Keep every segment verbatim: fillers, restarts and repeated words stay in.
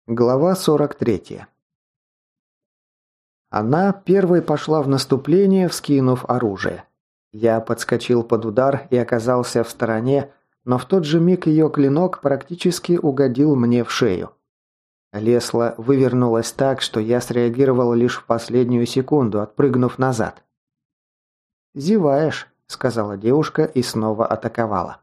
Глава сорок третья. Она первой пошла в наступление, вскинув оружие. Я подскочил под удар и оказался в стороне, но в тот же миг ее клинок практически угодил мне в шею. Лесла вывернулась так, что я среагировал лишь в последнюю секунду, отпрыгнув назад. «Зеваешь», — сказала девушка и снова атаковала.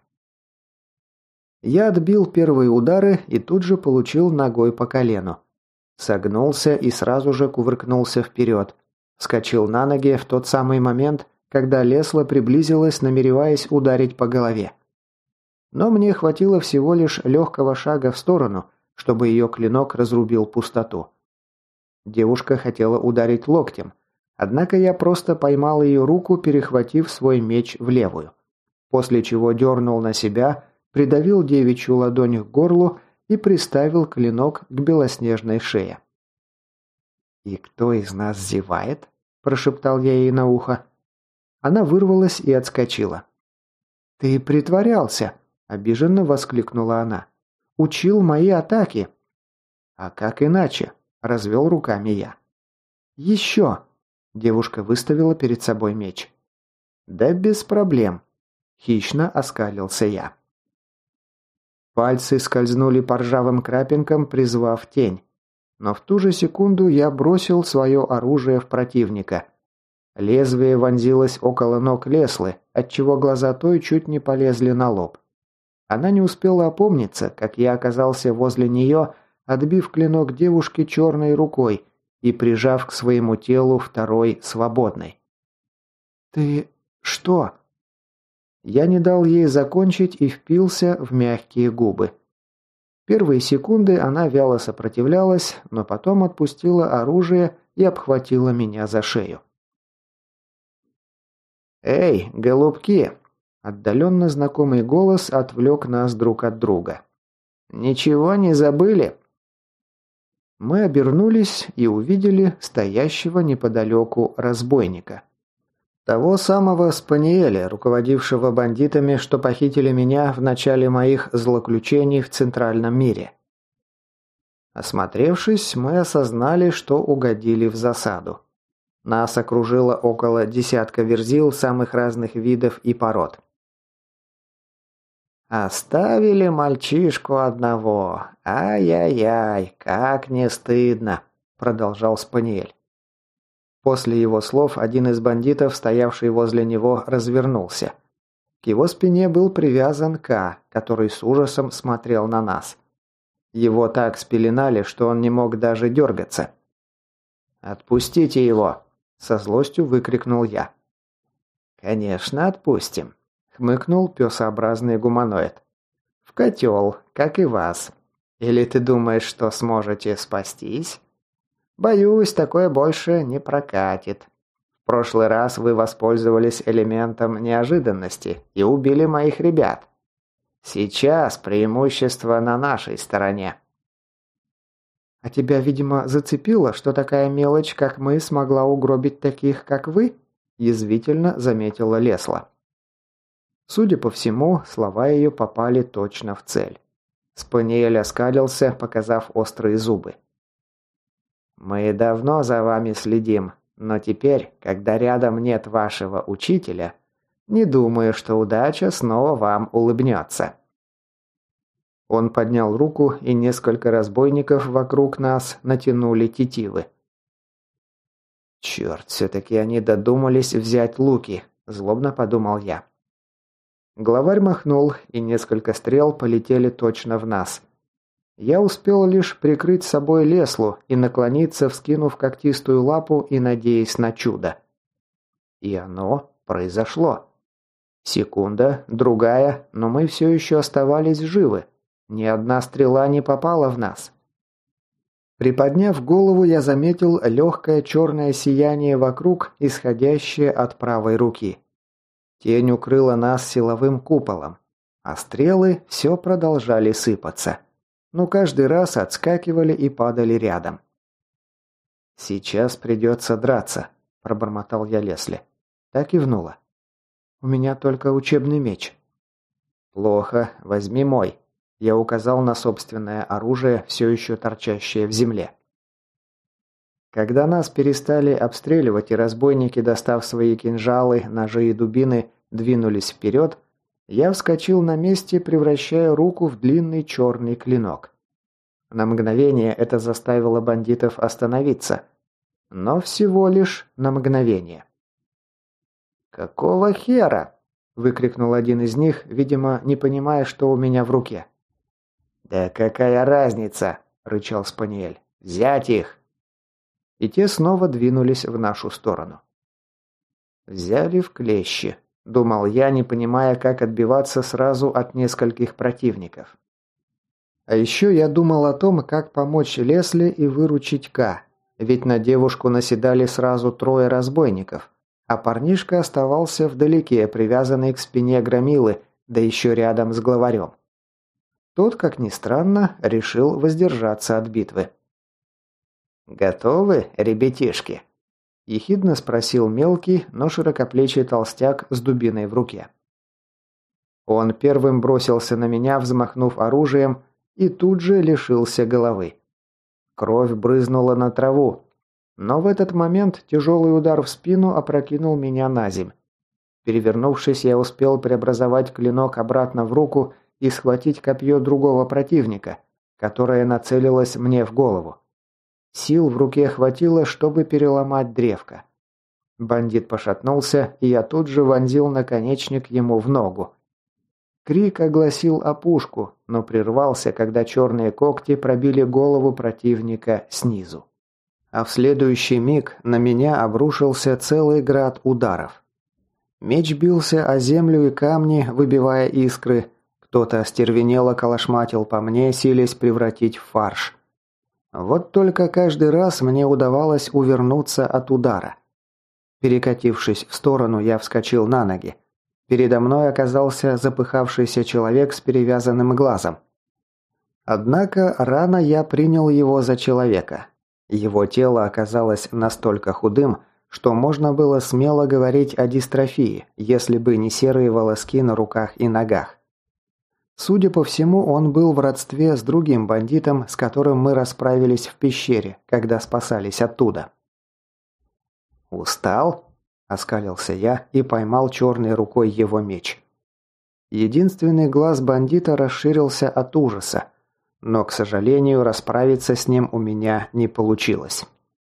Я отбил первые удары и тут же получил ногой по колену. Согнулся и сразу же кувыркнулся вперед. Вскочил на ноги в тот самый момент, когда Лесла приблизилась, намереваясь ударить по голове. Но мне хватило всего лишь легкого шага в сторону, чтобы ее клинок разрубил пустоту. Девушка хотела ударить локтем, однако я просто поймал ее руку, перехватив свой меч в левую, после чего дернул на себя, придавил девичью ладонь к горлу и приставил клинок к белоснежной шее. «И кто из нас зевает?» – прошептал я ей на ухо. Она вырвалась и отскочила. «Ты притворялся!» – обиженно воскликнула она. «Учил мои атаки!» «А как иначе?» – развел руками я. «Еще!» – девушка выставила перед собой меч. «Да без проблем!» – хищно оскалился я. Пальцы скользнули по ржавым крапинкам, призвав тень. Но в ту же секунду я бросил свое оружие в противника. Лезвие вонзилось около ног Леслы, отчего глаза той чуть не полезли на лоб. Она не успела опомниться, как я оказался возле нее, отбив клинок девушки черной рукой и прижав к своему телу второй свободной. «Ты что?» Я не дал ей закончить и впился в мягкие губы. Первые секунды она вяло сопротивлялась, но потом отпустила оружие и обхватила меня за шею. «Эй, голубки!» Отдаленно знакомый голос отвлек нас друг от друга. «Ничего не забыли?» Мы обернулись и увидели стоящего неподалеку разбойника. Того самого Спаниеля, руководившего бандитами, что похитили меня в начале моих злоключений в Центральном мире. Осмотревшись, мы осознали, что угодили в засаду. Нас окружило около десятка верзил самых разных видов и пород. «Оставили мальчишку одного. Ай-яй-яй, как не стыдно», — продолжал Спаниель. После его слов один из бандитов, стоявший возле него, развернулся. К его спине был привязан К, который с ужасом смотрел на нас. Его так спеленали, что он не мог даже дергаться. «Отпустите его!» – со злостью выкрикнул я. «Конечно, отпустим», – хмыкнул песообразный гуманоид. «В котел, как и вас. Или ты думаешь, что сможете спастись?» «Боюсь, такое больше не прокатит. В прошлый раз вы воспользовались элементом неожиданности и убили моих ребят. Сейчас преимущество на нашей стороне». «А тебя, видимо, зацепило, что такая мелочь, как мы, смогла угробить таких, как вы?» – язвительно заметила Лесла. Судя по всему, слова ее попали точно в цель. Спаниель оскалился, показав острые зубы. «Мы давно за вами следим, но теперь, когда рядом нет вашего учителя, не думаю, что удача снова вам улыбнется». Он поднял руку, и несколько разбойников вокруг нас натянули тетивы. «Черт, все-таки они додумались взять луки», – злобно подумал я. Главарь махнул, и несколько стрел полетели точно в нас. Я успел лишь прикрыть собой Леслу и наклониться, вскинув когтистую лапу и надеясь на чудо. И оно произошло. Секунда, другая, но мы все еще оставались живы. Ни одна стрела не попала в нас. Приподняв голову, я заметил легкое черное сияние вокруг, исходящее от правой руки. Тень укрыла нас силовым куполом, а стрелы все продолжали сыпаться. Но каждый раз отскакивали и падали рядом. «Сейчас придется драться», – пробормотал я Лесли. Так кивнула. «У меня только учебный меч». «Плохо, возьми мой». Я указал на собственное оружие, все еще торчащее в земле. Когда нас перестали обстреливать и разбойники, достав свои кинжалы, ножи и дубины, двинулись вперед, я вскочил на месте, превращая руку в длинный черный клинок. На мгновение это заставило бандитов остановиться. Но всего лишь на мгновение. «Какого хера?» – выкрикнул один из них, видимо, не понимая, что у меня в руке. «Да какая разница?» – рычал Спаниель. «Взять их!» И те снова двинулись в нашу сторону. «Взяли в клещи», – думал я, не понимая, как отбиваться сразу от нескольких противников. А еще я думал о том, как помочь Лесли и выручить Ка, ведь на девушку наседали сразу трое разбойников, а парнишка оставался вдалеке, привязанный к спине громилы, да еще рядом с главарем. Тот, как ни странно, решил воздержаться от битвы. «Готовы, ребятишки?» – ехидно спросил мелкий, но широкоплечий толстяк с дубиной в руке. Он первым бросился на меня, взмахнув оружием, и тут же лишился головы. Кровь брызнула на траву, но в этот момент тяжелый удар в спину опрокинул меня на земь. Перевернувшись, я успел преобразовать клинок обратно в руку и схватить копье другого противника, которое нацелилось мне в голову. Сил в руке хватило, чтобы переломать древко. Бандит пошатнулся, и я тут же вонзил наконечник ему в ногу. Крик огласил опушку, но прервался, когда черные когти пробили голову противника снизу. А в следующий миг на меня обрушился целый град ударов. Меч бился о землю и камни, выбивая искры. Кто-то остервенело колошматил по мне, силясь превратить в фарш. Вот только каждый раз мне удавалось увернуться от удара. Перекатившись в сторону, я вскочил на ноги. Передо мной оказался запыхавшийся человек с перевязанным глазом. Однако рано я принял его за человека. Его тело оказалось настолько худым, что можно было смело говорить о дистрофии, если бы не серые волоски на руках и ногах. Судя по всему, он был в родстве с другим бандитом, с которым мы расправились в пещере, когда спасались оттуда. «Устал?» – оскалился я и поймал черной рукой его меч. Единственный глаз бандита расширился от ужаса, но, к сожалению, расправиться с ним у меня не получилось.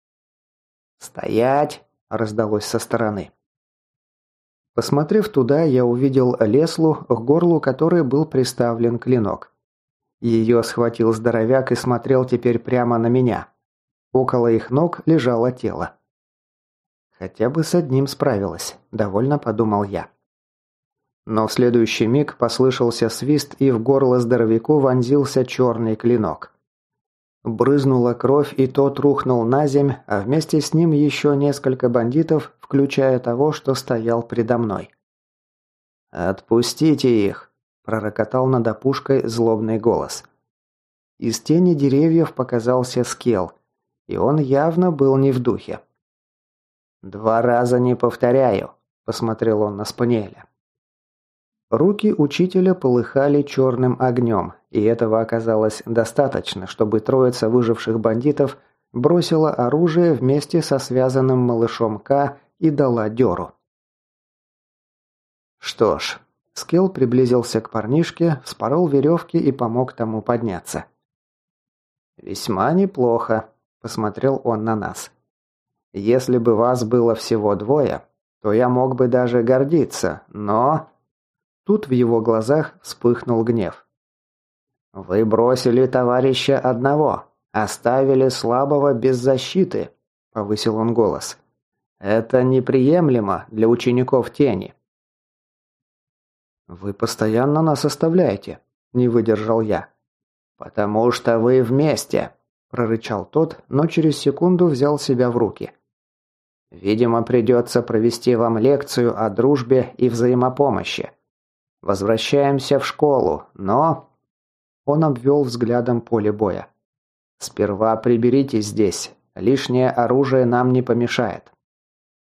«Стоять!» – раздалось со стороны. Посмотрев туда, я увидел Леслу, к горлу которой был приставлен клинок. Ее схватил здоровяк и смотрел теперь прямо на меня. Около их ног лежало тело. «Хотя бы с одним справилась», – довольно подумал я. Но в следующий миг послышался свист, и в горло здоровяку вонзился черный клинок. Брызнула кровь, и тот рухнул на земь, а вместе с ним еще несколько бандитов, включая того, что стоял предо мной. «Отпустите их!» – пророкотал над опушкой злобный голос. Из тени деревьев показался Скел, и он явно был не в духе. «Два раза не повторяю», – посмотрел он на Спаниеля. Руки учителя полыхали черным огнем, и этого оказалось достаточно, чтобы троица выживших бандитов бросила оружие вместе со связанным малышом К и дала дёру. Что ж, Скел приблизился к парнишке, вспорол веревки и помог тому подняться. «Весьма неплохо», – посмотрел он на нас. «Если бы вас было всего двое, то я мог бы даже гордиться, но...» Тут в его глазах вспыхнул гнев. «Вы бросили товарища одного, оставили слабого без защиты», – повысил он голос. «Это неприемлемо для учеников тени». «Вы постоянно нас оставляете», – не выдержал я. «Потому что вы вместе», – прорычал тот, но через секунду взял себя в руки. «Видимо, придется провести вам лекцию о дружбе и взаимопомощи. Возвращаемся в школу, но...» Он обвел взглядом поле боя. «Сперва приберитесь здесь. Лишнее оружие нам не помешает».